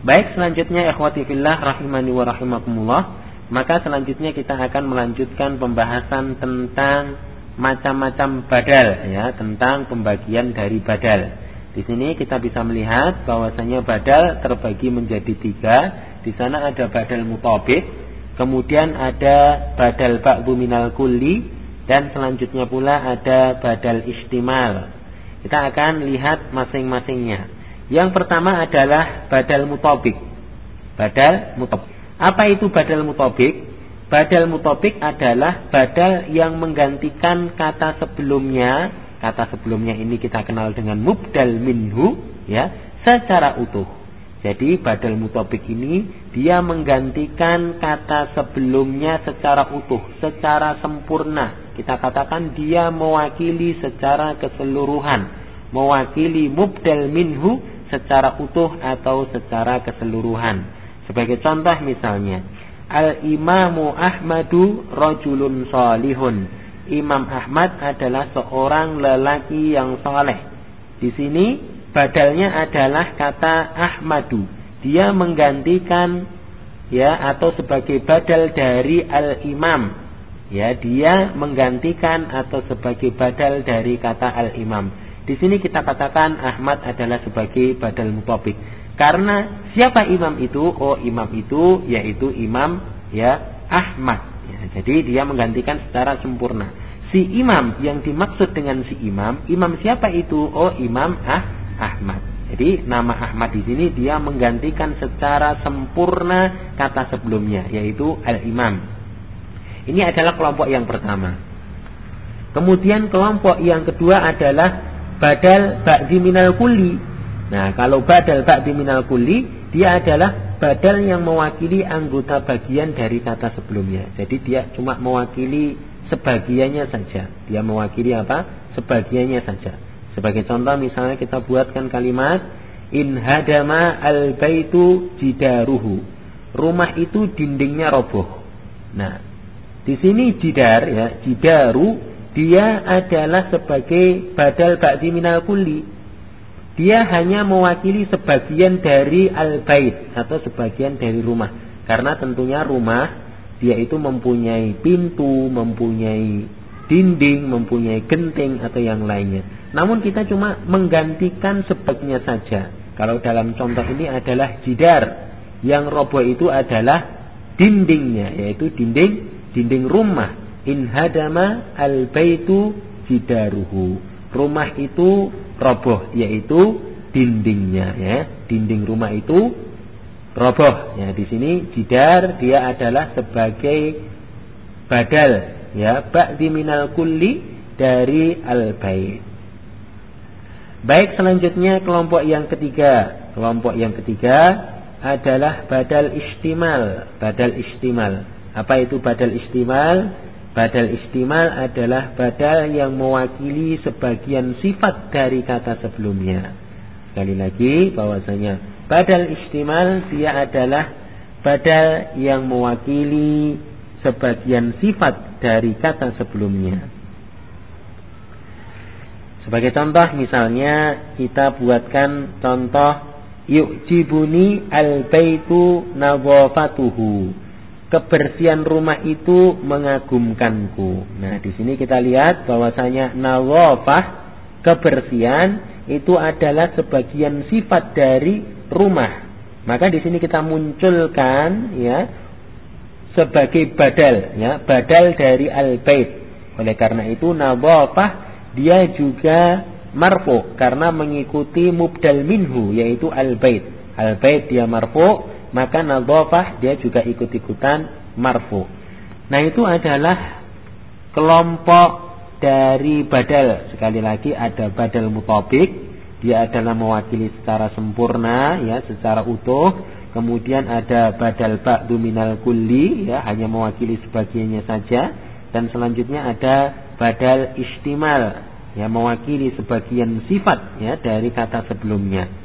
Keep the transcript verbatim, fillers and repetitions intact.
Baik, selanjutnya ikhwati fillah rahimani wa rahimakumullah, maka selanjutnya kita akan melanjutkan pembahasan tentang macam-macam badal, ya, tentang pembagian dari badal. Di sini kita bisa melihat bahwasanya badal terbagi menjadi tiga. Di sana ada badal mutabik, kemudian ada badal ba'du minal kulli, dan selanjutnya pula ada badal istimal. Kita akan lihat masing-masingnya. Yang pertama adalah badal mutabik. Badal mutabik. Apa itu badal mutabik? Badal mutabik adalah badal yang menggantikan kata sebelumnya. Kata sebelumnya ini kita kenal dengan mubdal minhu, ya, secara utuh. Jadi badal mutabik ini dia menggantikan kata sebelumnya secara utuh, secara sempurna. Kita katakan dia mewakili secara keseluruhan, mewakili mubdal minhu secara utuh atau secara keseluruhan. Sebagai contoh misalnya, Al-Imamu Ahmadu rajulun salihun. Imam Ahmad adalah seorang lelaki yang saleh. Di sini badalnya adalah kata Ahmadu. Dia menggantikan, ya, atau sebagai badal dari Al-Imam. Ya, dia menggantikan atau sebagai badal dari kata Al-Imam. Di sini kita katakan Ahmad adalah sebagai badal mutabik. Karena siapa imam itu? Oh, imam itu yaitu Imam, ya, Ahmad. Ya, jadi dia menggantikan secara sempurna. Si imam yang dimaksud dengan si imam, imam siapa itu? Oh, Imam ah, Ahmad. Jadi nama Ahmad di sini dia menggantikan secara sempurna kata sebelumnya, yaitu Al-Imam. Ini adalah kelompok yang pertama. Kemudian kelompok yang kedua adalah badal ba'di minal kulli. Nah, kalau badal ba'di minal kulli, dia adalah badal yang mewakili anggota bagian dari kata sebelumnya. Jadi dia cuma mewakili sebagiannya saja. Dia mewakili apa? Sebagiannya saja. Sebagai contoh misalnya kita buatkan kalimat in hadama al baitu jidaruhu. Rumah itu dindingnya roboh. Nah, di sini jidar, ya, jidaru dia adalah sebagai badal ba'di minal kulli. Dia hanya mewakili sebagian dari al-bait atau sebagian dari rumah. Karena tentunya rumah dia itu mempunyai pintu, mempunyai dinding, mempunyai genting atau yang lainnya. Namun kita cuma menggantikan sebagiannya saja. Kalau dalam contoh ini adalah jidar, yang roboh itu adalah dindingnya, yaitu dinding dinding rumah. In hadama al-baitu jidaruhu. Rumah itu roboh, yaitu dindingnya, ya. Dinding rumah itu roboh. Ya, di sini jidar dia adalah sebagai badal, ya, ba'di minal kulli dari al-bait. Baik, selanjutnya kelompok yang ketiga. Kelompok yang ketiga adalah badal istimal. Badal istimal. Apa itu badal istimal? Badal istimal adalah badal yang mewakili sebagian sifat dari kata sebelumnya. Sekali lagi bahwasanya badal istimal dia adalah badal yang mewakili sebagian sifat dari kata sebelumnya. Sebagai contoh misalnya kita buatkan contoh yu'jibuni al-baitu nadhafatuhu. Kebersihan rumah itu mengagumkanku. Nah, di sini kita lihat bahwasanya nadhafah, kebersihan itu adalah sebagian sifat dari rumah. Maka di sini kita munculkan, ya, sebagai badal, ya, badal dari al-bait. Oleh karena itu nadhafah dia juga marfu karena mengikuti mubdal minhu, yaitu al-bait. Al-bait dia marfu, maka nadhafah dia juga ikut-ikutan marfu. Nah, itu adalah kelompok dari badal. Sekali lagi ada badal mutabik, dia adalah mewakili secara sempurna, ya, secara utuh. Kemudian ada badal ba'du minal kulli, ya, hanya mewakili sebagiannya saja. Dan selanjutnya ada badal istimal, ya, mewakili sebagian sifat, ya, dari kata sebelumnya.